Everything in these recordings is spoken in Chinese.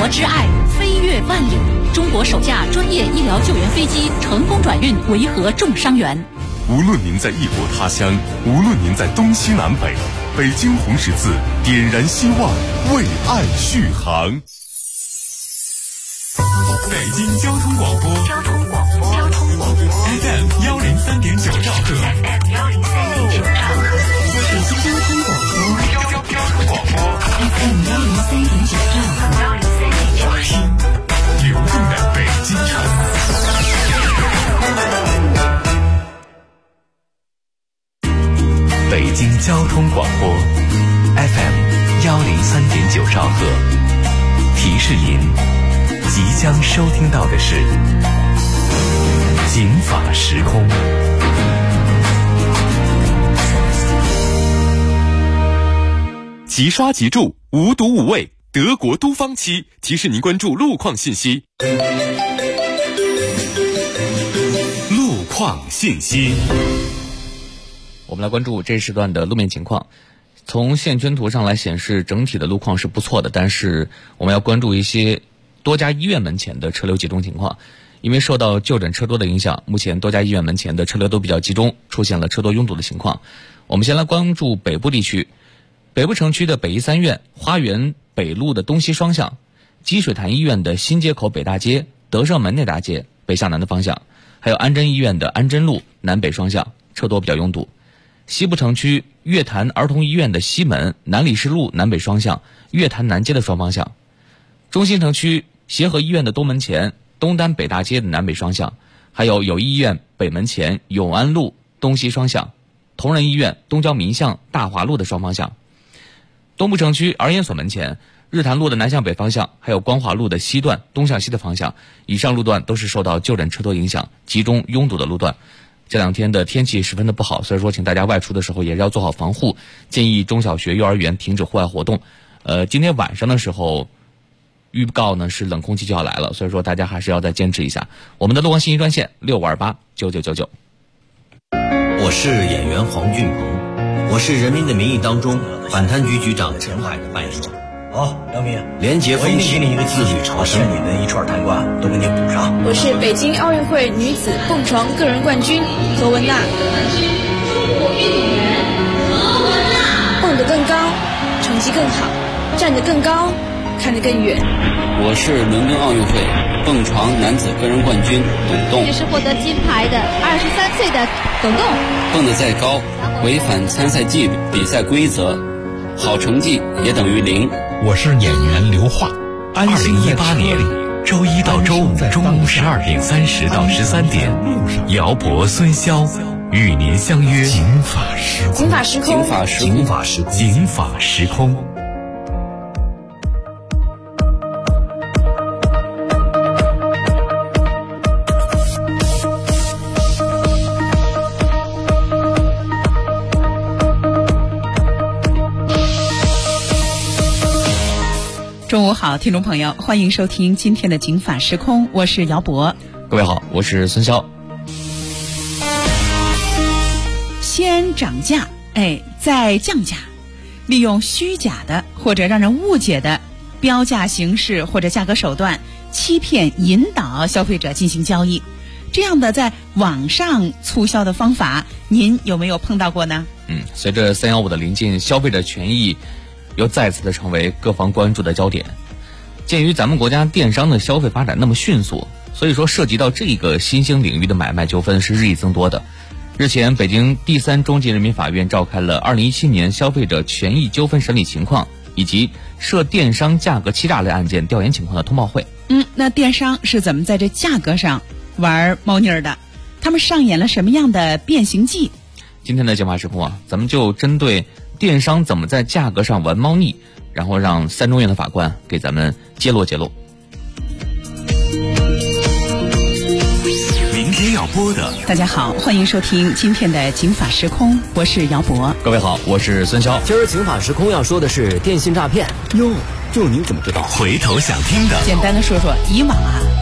之爱飞越万里，中国首架专业医疗救援飞机成功转运维和重伤员。 无论您在异国他乡，无论您在东西南北，北京红十字点燃希望，为爱续航。 北京交通广播FM 103.9兆赫， 北京交通广播FM 103.9兆赫， 听流动的北京城。 北京交通广播 FM 103.9兆赫，提示您即将收听到的是警法时空。 即刷即注，无毒无味，德国都方漆提示您关注路况信息。路况信息。 我们来关注这时段的路面情况。从线圈图上来显示，整体的路况是不错的，但是我们要关注一些多家医院门前的车流集中情况。因为受到就诊车多的影响，目前多家医院门前的车流都比较集中，出现了车多拥堵的情况。我们先来关注北部地区，北部城区的北医三院、花园北路的东西双向，积水潭医院的新街口北大街、德胜门内大街北向南的方向，还有安贞医院的安贞路南北双向，车多比较拥堵。西部城区月坛儿童医院的西门、南礼士路南北双向、月坛南街的双方向。中心城区协和医院的东门前、东单北大街的南北双向，还有友谊医院北门前、永安路东西双向，同仁医院东郊民巷大华路的双方向。东部城区儿研所门前、日坛路的南向北方向，还有光华路的西段东向西的方向，以上路段都是受到就诊车多影响集中拥堵的路段。这两天的天气十分的不好，所以说请大家外出的时候也是要做好防护，建议中小学幼儿园停止户外活动。今天晚上的时候预告呢是冷空气就要来了，所以说大家还是要再坚持一下。我们的路况信息专线65289999。 我是演员黄俊鹏，我是《人民的名义》当中反贪局局长陈海的办事长。 好，梁明， 廉洁风气，自律朝生， 欠你的一串贪官都给你补上。 我是北京奥运会女子蹦床个人冠军何文娜。蹦得更高，成绩更好，站得更高，看得更远。 我是伦敦奥运会蹦床男子个人冠军董栋。 这是获得金牌的23岁的董栋。 蹦得再高，违反参赛纪律、比赛规则，好成绩也等于0。 我是演员刘化。2018年周一到周五中午12点30到13点，姚博、孙潇与您相约警法时空。 警法时空， 警法时空， 警法时空，警法时空。 中午好，听众朋友，欢迎收听今天的警法时空，我是姚博。 各位好，我是孙潇。 先涨价，再降价，利用虚假的或者让人误解的标价形式或者价格手段，欺骗引导消费者进行交易，这样的在网上促销的方法，您有没有碰到过呢？ 随着315的临近，消费者权益又再次的成为各方关注的焦点。鉴于咱们国家电商的消费发展那么迅速，所以说涉及到这个新兴领域的买卖纠纷是日益增多的。日前，北京第3中级人民法院召开了2017年消费者权益纠纷审理情况以及涉电商价格欺诈类案件调研情况的通报会。 那电商是怎么在这价格上玩猫腻儿的？他们上演了什么样的变形计？ 今天的警法时空咱们就针对电商怎么在价格上玩猫腻，然后让3中院的法官给咱们揭露揭露。 明天要播的， 大家好，欢迎收听今天的警法时空，我是姚博。 各位好，我是孙潇。 今儿警法时空要说的是电信诈骗。哟，就您怎么知道？ 回头想听的， 简单的说说，以往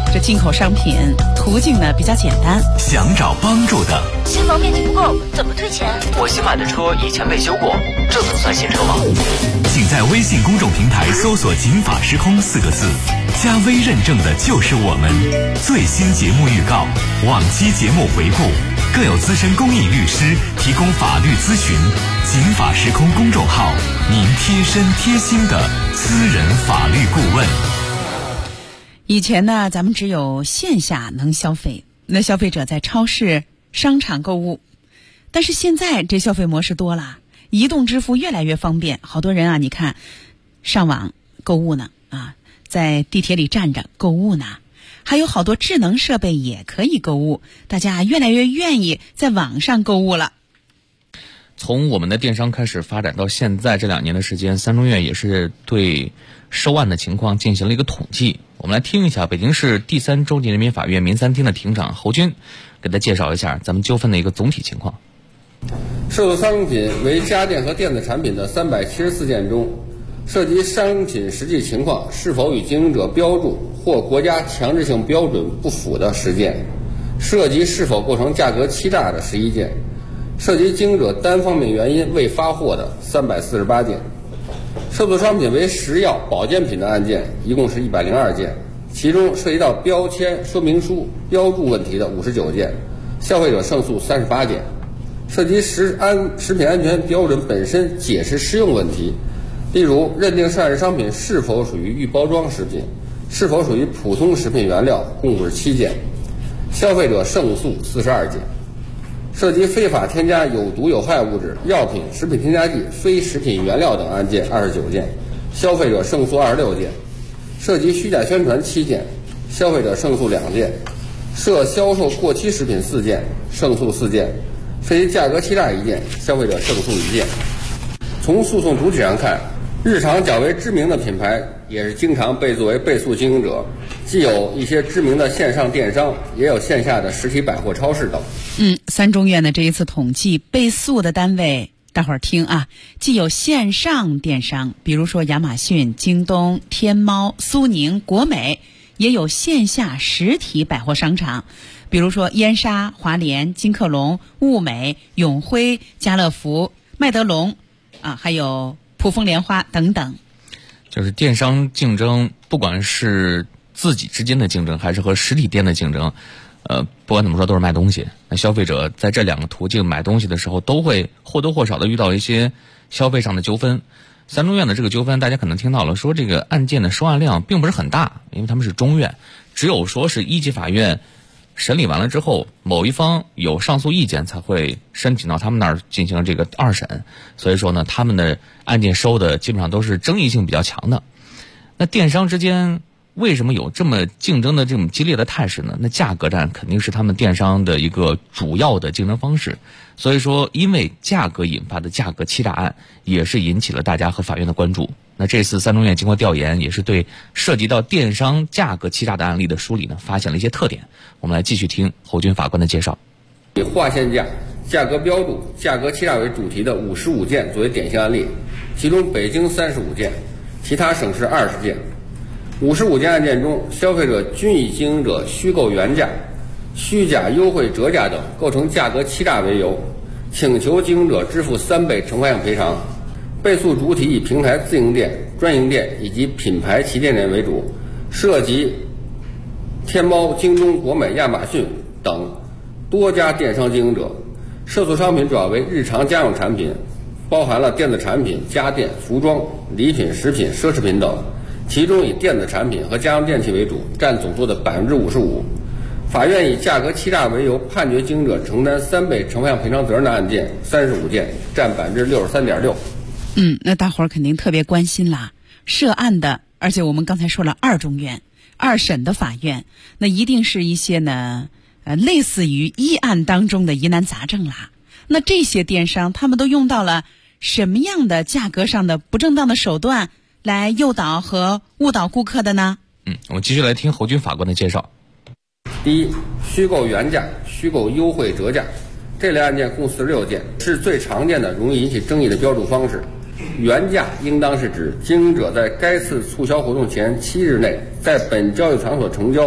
这进口商品途径呢比较简单。 想找帮助的， 新房面积不够，怎么退钱？ 我新买的车以前被修过，这能算新车吗？ 请在微信公众平台搜索“警法时空”4个字，加微认证的就是我们。最新节目预告、往期节目回顾，更有资深公益律师提供法律咨询。警法时空公众号，您贴身贴心的私人法律顾问。 以前呢，咱们只有线下能消费，那消费者在超市、商场购物。但是现在这消费模式多了，移动支付越来越方便，好多人啊，你看上网购物呢，在地铁里站着购物呢，还有好多智能设备也可以购物，大家越来越愿意在网上购物了。 从我们的电商开始发展到现在这2年的时间，三中院也是对收案的情况进行了一个统计。我们来听一下北京市第3中级人民法院民3厅的庭长侯军给他介绍一下咱们纠纷的一个总体情况。 涉诉商品为家电和电子产品的374件中，涉及商品实际情况是否与经营者标注或国家强制性标准不符的10件，涉及是否构成价格欺诈的11件，涉及经营者单方面原因未发货的348件。涉诉商品为食药保健品的案件一共是102件，其中涉及到标签说明书标注问题的59件，消费者胜诉38件。涉及食品安全标准本身解释适用问题，例如认定涉案商品是否属于预包装食品，是否属于普通食品原料，共57件，消费者胜诉42件。涉及非法添加有毒有害物质、药品、食品添加剂、非食品原料等案件29件，消费者胜诉26件。涉及虚假宣传7件，消费者胜诉2件。涉销售过期食品4件，胜诉4件。涉及价格欺诈1件，消费者胜诉1件。从诉讼主体上看，日常较为知名的品牌也是经常被作为被诉经营者，既有一些知名的线上电商，也有线下的实体百货超市等。 三中院的这一次统计被诉的单位，大伙儿听啊，既有线上电商，比如说亚马逊、京东、天猫、苏宁、国美，也有线下实体百货商场，比如说燕莎、华联、金客隆、物美、永辉、家乐福、麦德龙还有普丰莲花等等。 就是电商竞争，不管是自己之间的竞争，还是和实体店的竞争，不管怎么说都是卖东西。那消费者在这2个途径买东西的时候，都会或多或少的遇到一些消费上的纠纷。三中院的这个纠纷，大家可能听到了，说这个案件的收案量并不是很大，因为他们是中院，只有说是1级法院审理完了之后，某一方有上诉意见才会申请到他们那儿进行这个2审，所以说呢，他们的案件收的基本上都是争议性比较强的。那电商之间为什么有这么竞争的这种激烈的态势呢？那价格战肯定是他们电商的一个主要的竞争方式。所以说，因为价格引发的价格欺诈案，也是引起了大家和法院的关注。那这次三中院经过调研，也是对涉及到电商价格欺诈的案例的梳理呢，发现了一些特点。我们来继续听侯军法官的介绍。 以划线价、价格标注、价格欺诈为主题的55件作为典型案例，其中北京35件，其他省市20件。55件案件中，消费者均以经营者虚构原价、虚假优惠折价等构成价格欺诈为由，请求经营者支付3倍惩罚性赔偿。被诉主体以平台自营店、专营店以及品牌旗舰店为主，涉及天猫、京东、国美、亚马逊等多家电商经营者。涉诉商品主要为日常家用产品，包含了电子产品、家电、服装、礼品、食品、奢侈品等，其中以电子产品和家用电器为主，占总数的55%。法院以价格欺诈为由，判决经营者承担3倍惩罚性赔偿责任的案件35件，占63.6%。 那大伙儿肯定特别关心啦，涉案的，而且我们刚才说了2中院、2审的法院，那一定是一些呢，类似于1案当中的疑难杂症啦。那这些电商他们都用到了什么样的价格上的不正当的手段来诱导和误导顾客的呢？ 我们继续来听侯军法官的介绍。 第一，虚构原价、虚构优惠折价，这类案件共46件，是最常见的容易引起争议的标注方式。原价应当是指经营者在该次促销活动前7日内在本交易场所成交，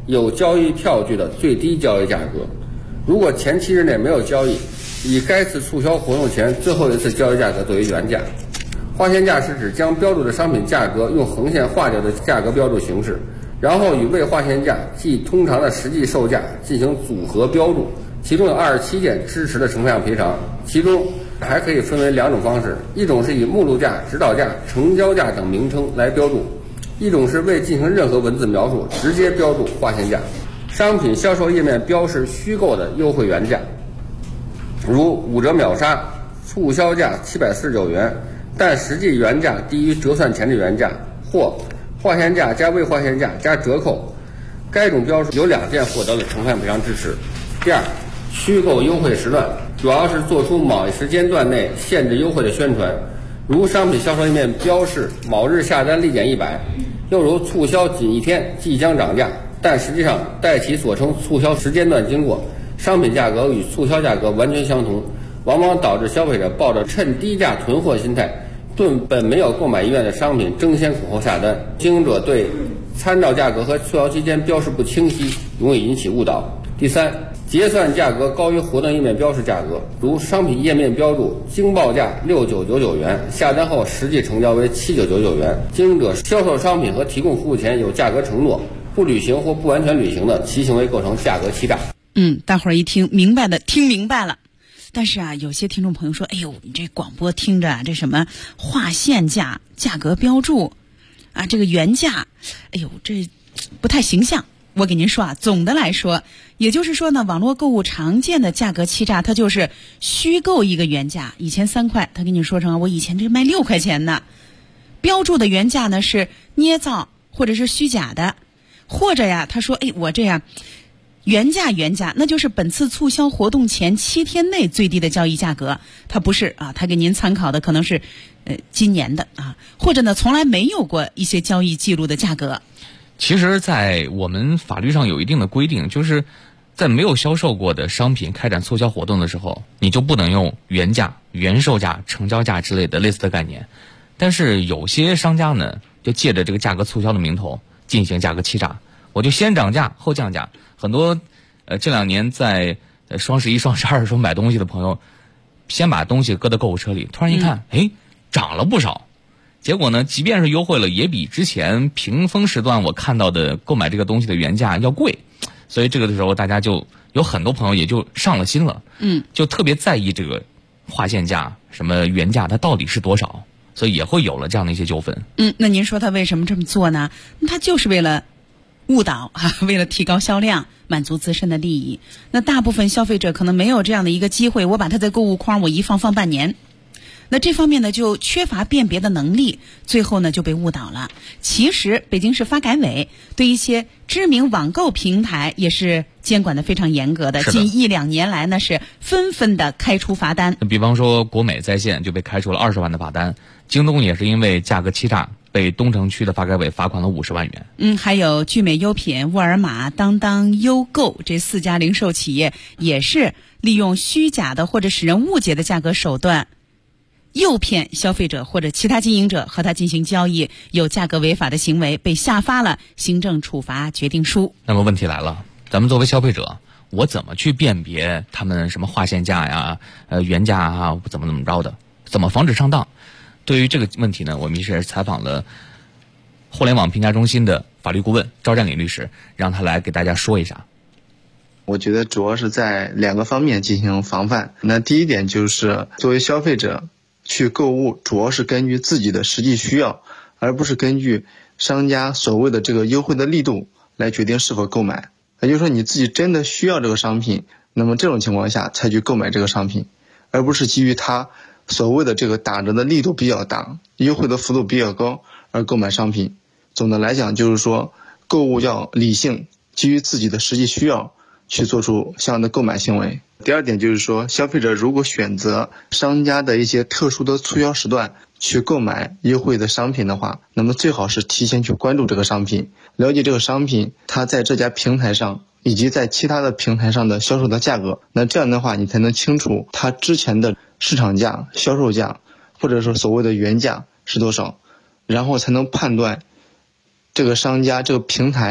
有交易票据的最低交易价格。如果前7日内没有交易，以该次促销活动前最后一次交易价格作为原价。划线价是指将标注的商品价格用横线划掉的价格标注形式，然后与未划线价即通常的实际售价进行组合标注，其中有27件支持的成分赔偿。其中还可以分为2种方式，一种是以目录价、指导价、成交价等名称来标注，一种是未进行任何文字描述，直接标注划线价。商品销售页面标示虚构的优惠原价，如5折秒杀，促销价749元，但实际原价低于折算前的原价，或划线价加未划线价加折扣。该种标示有2件获得了成分赔偿支持。第二，虚构优惠时段，主要是做出某一时间段内限制优惠的宣传，如商品销售页面标示某日下单立减100，又如促销仅1天即将涨价，但实际上待其所称促销时间段经过，商品价格与促销价格完全相同，往往导致消费者抱着趁低价囤货心态，对本没有购买意愿的商品争先恐后下单。经营者对参照价格和促销期间标示不清晰，容易引起误导。第三，结算价格高于活动页面标示价格，如商品页面标注经报价6999元，下单后实际成交为7999元，经营者销售商品和提供服务前有价格承诺，不履行或不完全履行的，其行为构成价格欺诈。 大伙儿一听明白的听明白了。但是啊，有些听众朋友说，哎呦，你这广播听着啊，这什么划线价、价格标注啊，这个原价，哎呦，这不太形象。我给您说啊，总的来说，也就是说呢，网络购物常见的价格欺诈，它就是虚构一个原价，以前3块，他跟你说成我以前这卖6块钱呢，标注的原价呢是捏造或者是虚假的，或者呀，他说，哎，我这样原价，那就是本次促销活动前7天内最低的交易价格，它不是啊，他给您参考的可能是今年的啊，或者呢从来没有过一些交易记录的价格。 其实在我们法律上有一定的规定，就是在没有销售过的商品开展促销活动的时候，你就不能用原价、原售价、成交价之类的类似的概念。但是有些商家呢，就借着这个价格促销的名头进行价格欺诈，我就先涨价后降价。很多这2年在双11、双12时候买东西的朋友，先把东西搁在购物车里，突然一看，涨了不少。结果呢，即便是优惠了，也比之前平峰时段我看到的购买这个东西的原价要贵，所以这个的时候大家就有很多朋友也就上了心了，就特别在意这个划线价、什么原价它到底是多少，所以也会有了这样的一些纠纷。 那您说他为什么这么做呢？他就是为了误导啊，为了提高销量，满足自身的利益。那大部分消费者可能没有这样的一个机会，我把它在购物筐我一放半年。那这方面呢就缺乏辨别的能力，最后呢就被误导了。其实北京市发改委对一些知名网购平台也是监管的非常严格的，近1-2年来呢是纷纷的开出罚单。 比方说国美在线就被开出了20万的罚单，京东也是因为价格欺诈被东城区的发改委罚款了50万元。 还有聚美优品、沃尔玛、当当、优购这4家零售企业也是利用虚假的或者使人误解的价格手段，诱骗消费者或者其他经营者和他进行交易，有价格违法的行为，被下发了行政处罚决定书。 那么问题来了，咱们作为消费者，我怎么去辨别他们什么划线价呀、原价啊，怎么着的，怎么防止上当？对于这个问题呢，我们也是采访了互联网评价中心的法律顾问赵占领律师，让他来给大家说一下。 我觉得主要是在2个方面进行防范。那第一点就是作为消费者去购物，主要是根据自己的实际需要，而不是根据商家所谓的这个优惠的力度来决定是否购买。也就是说你自己真的需要这个商品，那么这种情况下才去购买这个商品，而不是基于它所谓的这个打折的力度比较大、优惠的幅度比较高而购买商品。总的来讲就是说，购物要理性，基于自己的实际需要去做出相应的购买行为。第二点就是说，消费者如果选择商家的一些特殊的促销时段去购买优惠的商品的话，那么最好是提前去关注这个商品，了解这个商品它在这家平台上以及在其他的平台上的销售的价格。那这样的话，你才能清楚它之前的市场价、销售价或者说所谓的原价是多少，然后才能判断这个商家、这个平台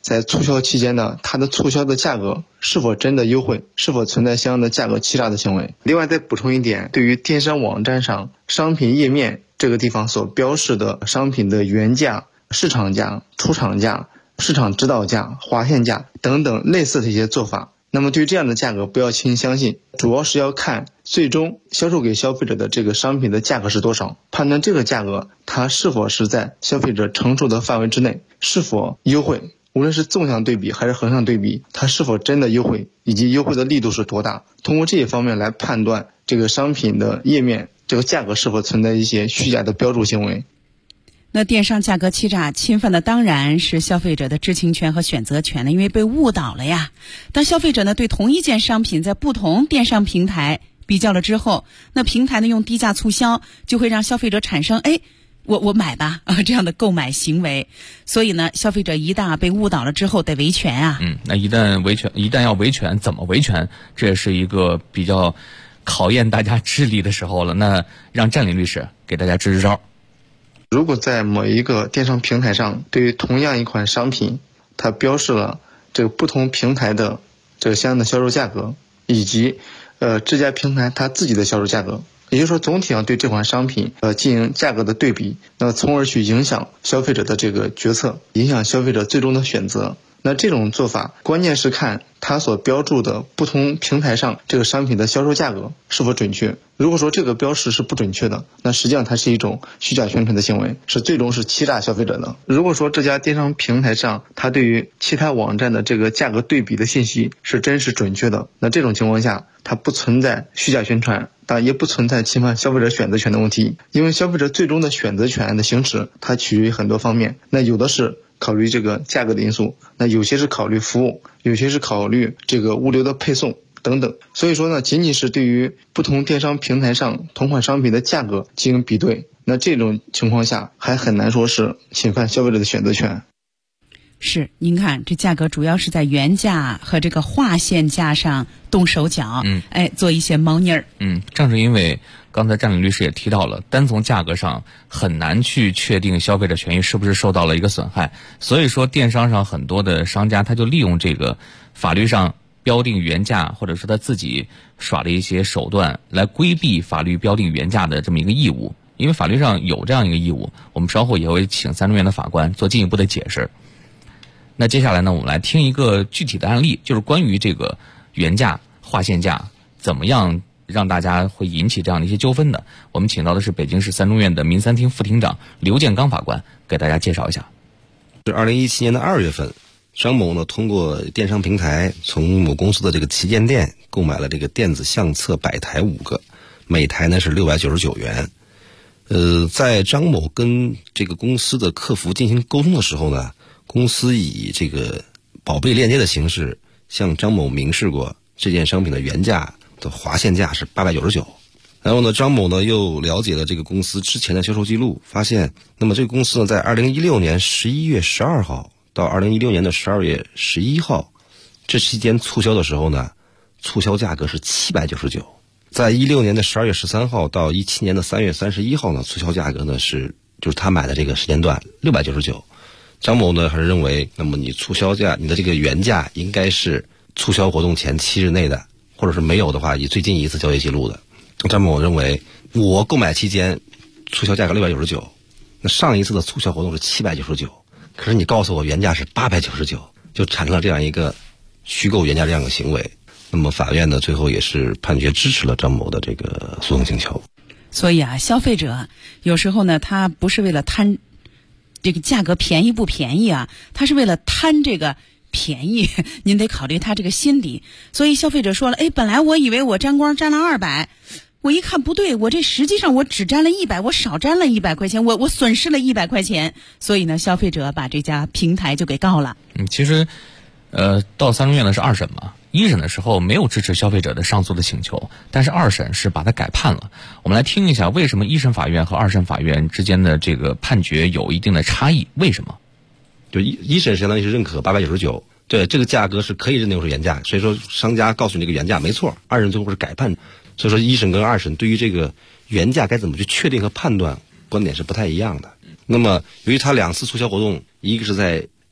在促销期间呢，它的促销的价格是否真的优惠，是否存在相应的价格欺诈的行为。另外再补充一点，对于电商网站上商品页面这个地方所标示的商品的原价、市场价、出厂价、市场指导价、划线价等等类似的一些做法，那么对于这样的价格不要轻易相信，主要是要看最终销售给消费者的这个商品的价格是多少，判断这个价格它是否是在消费者承受的范围之内，是否优惠，无论是纵向对比还是横向对比，它是否真的优惠，以及优惠的力度是多大，通过这些方面来判断这个商品的页面这个价格是否存在一些虚假的标注行为。 那电商价格欺诈侵犯的当然是消费者的知情权和选择权了，因为被误导了呀。当消费者呢对同一件商品在不同电商平台比较了之后，那平台呢用低价促销，就会让消费者产生我买吧这样的购买行为。所以呢，消费者一旦被误导了之后得维权啊。 那一旦要维权，怎么维权？这也是一个比较考验大家智力的时候了。那让占领律师给大家支支招。 如果在某一个电商平台上，对于同样一款商品，它标示了这个不同平台的这个相应的销售价格，以及这家平台它自己的销售价格，也就是说总体上对这款商品进行价格的对比，那从而去影响消费者的这个决策，影响消费者最终的选择。那这种做法关键是看它所标注的不同平台上这个商品的销售价格是否准确。如果说这个标识是不准确的，那实际上它是一种虚假宣传的行为，是最终是欺诈消费者的。如果说这家电商平台上它对于其他网站的这个价格对比的信息是真实准确的，那这种情况下它不存在虚假宣传，但也不存在侵犯消费者选择权的问题。因为消费者最终的选择权的行使它取决于很多方面，那有的是考虑这个价格的因素，那有些是考虑服务，有些是考虑这个物流的配送等等。所以说呢，仅仅是对于不同电商平台上同款商品的价格进行比对，那这种情况下还很难说是侵犯消费者的选择权。 是，您看这价格主要是在原价和这个划线价上动手脚，做一些猫腻儿。 正是因为刚才占领律师也提到了，单从价格上很难去确定消费者权益是不是受到了一个损害，所以说电商上很多的商家他就利用这个法律上标定原价，或者说他自己耍的一些手段来规避法律标定原价的这么一个义务。因为法律上有这样一个义务，我们稍后也会请三中院的法官做进一步的解释。那接下来呢，我们来听一个具体的案例，就是关于这个原价、划线价怎么样让大家会引起这样的一些纠纷的。我们请到的是北京市三中院的民三厅副厅长刘建刚法官，给大家介绍一下。 是2017年的2月份，张某呢通过电商平台从某公司的这个旗舰店购买了这个电子相册百台5个，每台呢是699元。在张某跟这个公司的客服进行沟通的时候呢，公司以这个宝贝链接的形式向张某明示过这件商品的原价的划线价是899。然后呢，张某呢又了解了这个公司之前的销售记录，发现那么这个公司呢在2016年11月12号到2016年的12月11号这期间促销的时候呢，促销价格是799。在16年的12月13号到17年的3月31号呢，促销价格呢就是他买的这个时间段699。张某呢还是认为，那么你促销价，你的这个原价应该是促销活动前7日内的，或者是没有的话以最近一次交易记录的。张某认为，我购买期间促销价格699，那上一次的促销活动是799，可是你告诉我原价是899，就产生了这样一个虚构原价这样的行为。那么法院呢最后也是判决支持了张某的这个诉讼请求。 所以啊，消费者有时候呢他不是为了贪这个价格便宜不便宜啊，他是为了贪这个便宜，您得考虑他这个心理。所以消费者说了，本来我以为我沾光沾了200，我一看不对，我这实际上我只沾了100，我少沾了100块钱，我损失了100块钱。所以呢，消费者把这家平台就给告了。 其实到三中院的是2审嘛，一审的时候没有支持消费者的上诉的请求，但是2审是把它改判了。我们来听一下为什么一审法院和2审法院之间的这个判决有一定的差异，为什么？ 就一审相当于是认可899，对，这个价格是可以认定是原价，所以说商家告诉你这个原价没错。2审最后是改判，所以说一审跟2审对于这个原价该怎么去确定和判断观点是不太一样的。那么由于他2次促销活动，一个是在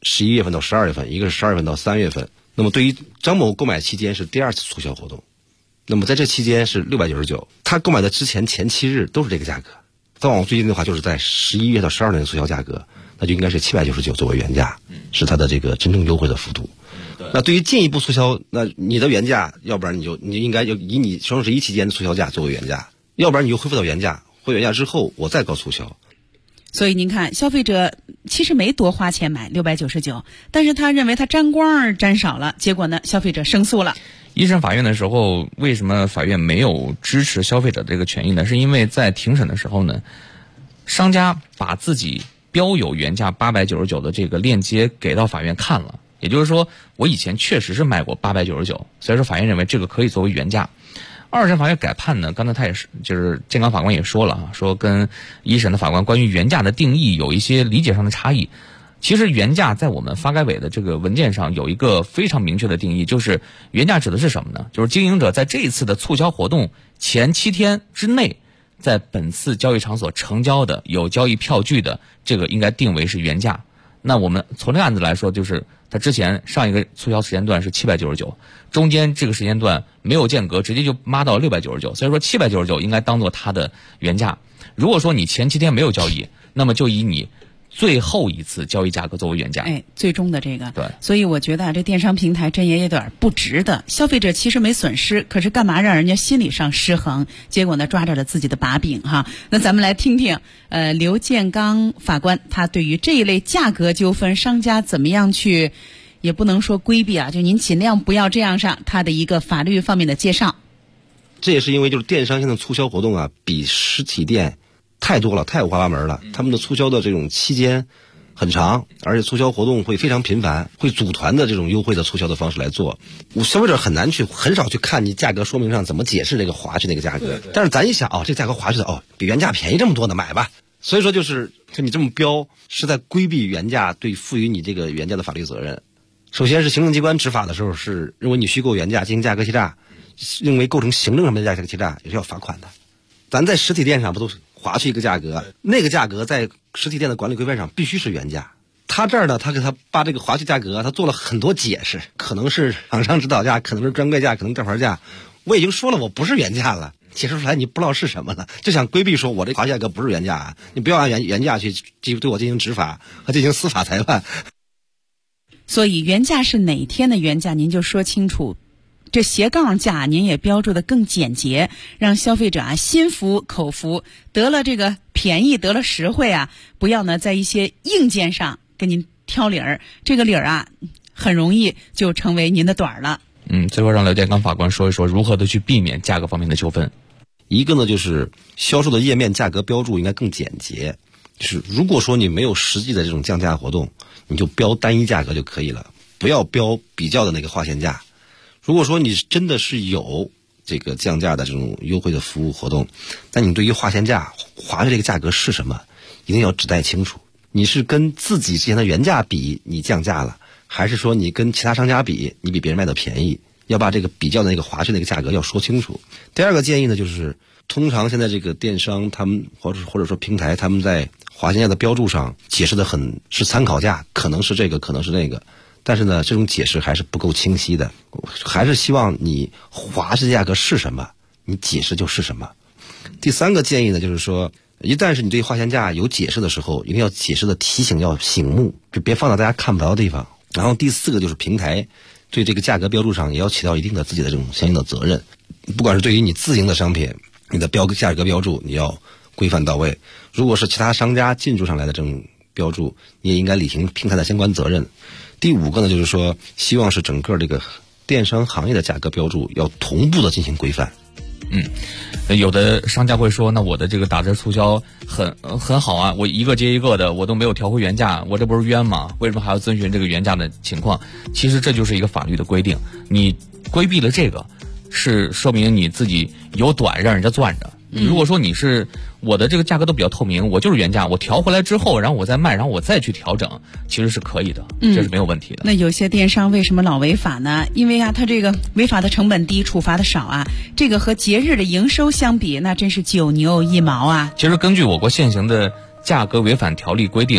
11月份到12月份，一个是12月份到3月份。那么对于张某购买期间是第2次促销活动，那么在这期间是699，他购买的之前前7日都是这个价格。再往最近的话，就是在11月到12月的促销价格，那就应该是799作为原价，是它的这个真正优惠的幅度。那对于进一步促销，那你的原价，要不然你应该就以你双11期间的促销价作为原价，要不然你就恢复到原价，回原价之后我再搞促销。 所以您看，消费者其实没多花钱买699，但是他认为他沾光沾少了，结果呢，消费者胜诉了。 一审法院的时候，为什么法院没有支持消费者这个权益呢？是因为在庭审的时候呢，商家把自己标有原价899的这个链接给到法院看了，也就是说，我以前确实是卖过899，所以说法院认为这个可以作为原价。二审法院改判呢，刚才他也是，就是建刚法官也说了啊，说跟一审的法官关于原价的定义有一些理解上的差异。其实原价在我们发改委的这个文件上有一个非常明确的定义，就是原价指的是什么呢？就是经营者在这一次的促销活动前7天之内，在本次交易场所成交的有交易票据的，这个应该定为是原价。那我们从这个案子来说，就是他之前上一个促销时间段是799，中间这个时间段没有间隔，直接就抹到699，所以说799应该当做它的原价。如果说你前7天没有交易，那么就以你最后一次交易价格作为原价， 最终的这个。 对， 所以我觉得这电商平台真也有点不值得。消费者其实没损失，可是干嘛让人家心理上失衡？结果呢，抓着了自己的把柄哈。那咱们来听听，刘建刚法官他对于这一类价格纠纷，商家怎么样去，也不能说规避啊，就您尽量不要这样上，他的一个法律方面的介绍。 这也是因为就是电商现在促销活动啊，比实体店太多了，太五花八门了。他们的促销的这种期间很长，而且促销活动会非常频繁，会组团的这种优惠的促销的方式来做。消费者很少去看你价格说明上怎么解释这个划去那个价格。但是咱一想，这价格划去的比原价便宜这么多呢，买吧。所以说就你这么标是在规避原价对赋予你这个原价的法律责任。首先是行政机关执法的时候是认为你虚构原价进行价格欺诈，认为构成行政上面的价格欺诈也是要罚款的。咱在实体店上不都是划去一个价格，那个价格在实体店的管理规范上必须是原价。他这儿呢，他给他把这个划去价格，他做了很多解释，可能是厂商指导价，可能是专柜价，可能正牌价。我已经说了，我不是原价了，解释出来你不知道是什么了，就想规避说我这划价格不是原价啊，你不要按原价去对我进行执法和进行司法裁判。 所以原价是哪天的原价，您就说清楚。这斜杠价您也标注的更简洁，让消费者心服口服，得了这个便宜，得了实惠啊！不要呢在一些硬件上给您挑理儿，这个理儿很容易就成为您的短了。 最后让刘建刚法官说一说如何的去避免价格方面的纠纷。 一个呢就是销售的页面价格标注应该更简洁，就是如果说你没有实际的这种降价活动，你就标单一价格就可以了，不要标比较的那个划线价。如果说你真的是有这个降价的这种优惠的服务活动，但你对于划线价划的这个价格是什么，一定要指代清楚。你是跟自己之前的原价比你降价了，还是说你跟其他商家比你比别人卖的便宜？要把这个比较的那个划去那个价格要说清楚。第二个建议呢，就是通常现在这个电商他们或者说平台他们在划线价的标注上解释的是参考价，可能是这个，可能是那个。但是呢，这种解释还是不够清晰的，还是希望你划线价格是什么，你解释就是什么。第三个建议呢，就是说，一旦是你对划线价有解释的时候，一定要解释的提醒要醒目，就别放到大家看不着的地方。然后第四个就是平台对这个价格标注上也要起到一定的自己的这种相应的责任，不管是对于你自营的商品，你的价格标注你要规范到位。如果是其他商家进驻上来的这种标注，你也应该履行平台的相关责任。第五个呢，就是说希望是整个这个电商行业的价格标注要同步的进行规范。 有的商家会说，那我的这个打折促销很好啊，我一个接一个的，我都没有调回原价，我这不是冤吗？为什么还要遵循这个原价的情况？其实这就是一个法律的规定，你规避了这个，是说明你自己有短让人家攥着。如果说你是我的这个价格都比较透明，我就是原价，我调回来之后，然后我再卖，然后我再去调整，其实是可以的，这是没有问题的。 那有些电商为什么老违法呢？因为它这个违法的成本低，处罚的少啊。这个和节日的营收相比，那真是9牛1毛啊。 其实根据我国现行的价格违反条例规定，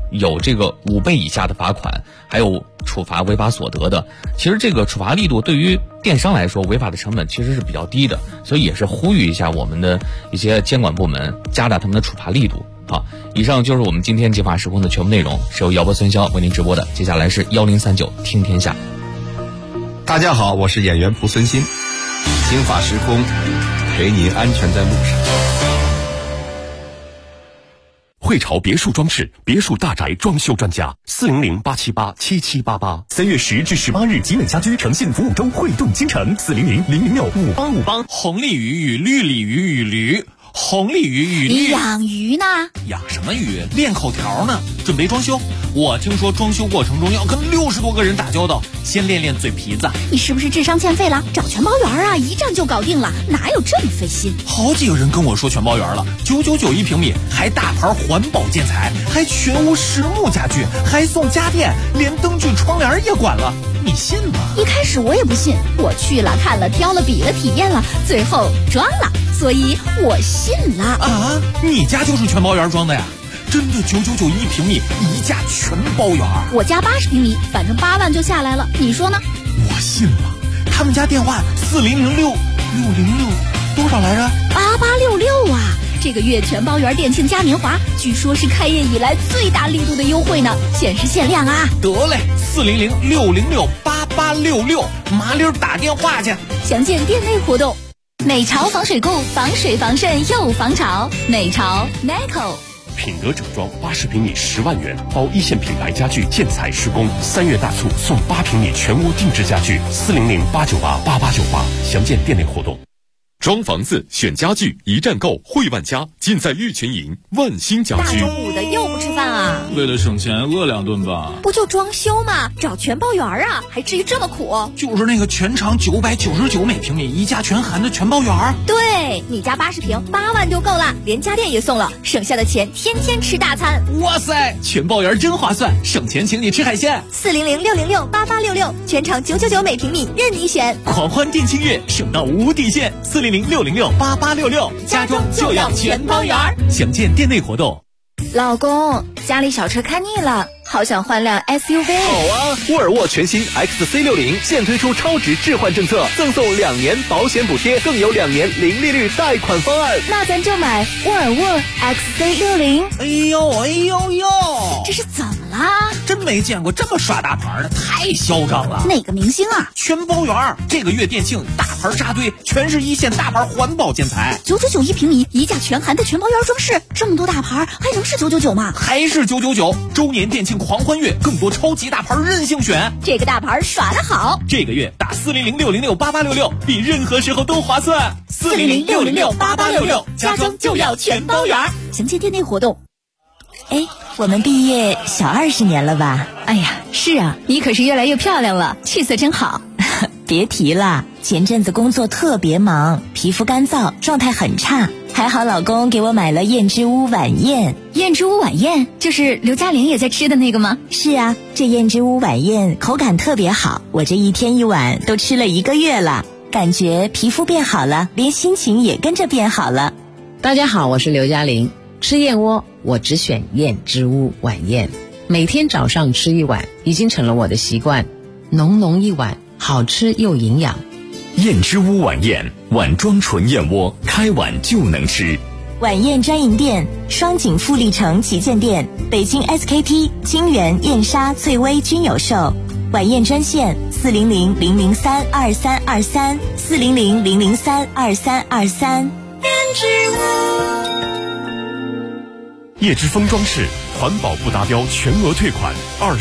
有这个5倍以下的罚款，还有处罚违法所得的。其实这个处罚力度对于电商来说，违法的成本其实是比较低的，所以也是呼吁一下我们的一些监管部门加大他们的处罚力度。好，以上就是我们今天《警法时空》的全部内容，是由姚波孙潇为您直播的。接下来是1039听天下。 大家好，我是演员蒲孙新，警法时空陪您安全在路上。 汇潮别墅装饰别墅大宅装修专家，400-878-7788。3月10至18日，集美家居诚信服务周汇动京城，400-006-5858。 红鲤鱼与绿鲤鱼与驴。红鲤鱼与绿， 养鱼呢？ 养什么鱼？练口条呢。准备装修，我听说装修过程中要跟60多个人打交道，先练练嘴皮子。 你是不是智商欠费了？找全包园啊，一站就搞定了，哪有这么费心？ 好几个人跟我说全包园了，999一平米，还大牌环保建材，还全屋实木家具，还送家电，连灯具窗帘也管了，你信吗？ 一开始我也不信，我去了看了挑了比了体验了，最后装了，所以我信了。 啊，你家就是全包园装的呀？真的999一平米，一价全包园。 我家80平米，反正8万就下来了，你说呢？ 我信了。他们家电话4006-606多少来着 ？8866啊！这个月全包园店庆嘉年华，据说是开业以来最大力度的优惠呢，限时限量啊！ 得嘞，400-606-8866，麻溜打电话去。 详见店内活动。美潮防水库，防水防渗又防潮。美潮 Neco。 品德整装80平米10万元，包一线品牌家具建材施工。3月大促送8平米全屋定制家具，400-898-8898。详见店内活动。装房子选家具一站购，汇万家尽在玉泉营万兴家居。 大中午的又不吃饭啊？ 为了省钱饿2顿吧。 不就装修吗？找全包园啊，还至于这么苦？ 就是那个全长999每平米，一价全含的全包园。 对，你家80平8万就够了，连家电也送了，省下的钱天天吃大餐。 哇塞，全包园真划算，省钱请你吃海鲜。 400-606-8866，全长999每平米，任你选。 狂欢店庆月，省到无底线。400-606-8866，家装就要全包园。详见店内活动。 老公，家里小车看腻了，好想换辆 SUV。 好啊，沃尔沃全新 XC60现推出超值置换政策，赠送2年保险补贴，更有2年零利率贷款方案。 那咱就买沃尔沃 XC60。 哎呦， 这是怎么啦？ 真没见过这么耍大牌的，太嚣张了。 哪个明星啊？ 全包园，这个月店庆大牌扎堆，全是一线大牌环保建材。 999一平米，一价全含的全包园装饰，这么多大牌还能是999吗？ 还是999。周年店庆狂欢月，更多超级大牌任性选。 这个大牌耍得好， 这个月打400-606-8866，比任何时候都划算。 400-606-8866，家装就要全包园。详见店内活动。 哎，我们毕业小20年了吧？ 哎呀，是啊，你可是越来越漂亮了，气色真好。 别提了，前阵子工作特别忙，皮肤干燥，状态很差。还好老公给我买了燕之屋晚宴。 燕之屋晚宴就是刘嘉玲也在吃的那个吗？ 是啊，这燕之屋晚宴口感特别好，我这一天一碗都吃了1个月了，感觉皮肤变好了，连心情也跟着变好了。 大家好，我是刘嘉玲。吃燕窝我只选燕之屋晚宴，每天早上吃1碗已经成了我的习惯，浓浓一碗，好吃又营养。 燕之屋晚宴，碗装纯燕窝，开碗就能吃。 晚宴专营店：双井富力城旗舰店、北京 SKP、金源、燕莎、翠微均有售。晚宴专线400-003-2323，400-003-2323。 燕之屋。叶之峰装饰环保不达标全额退款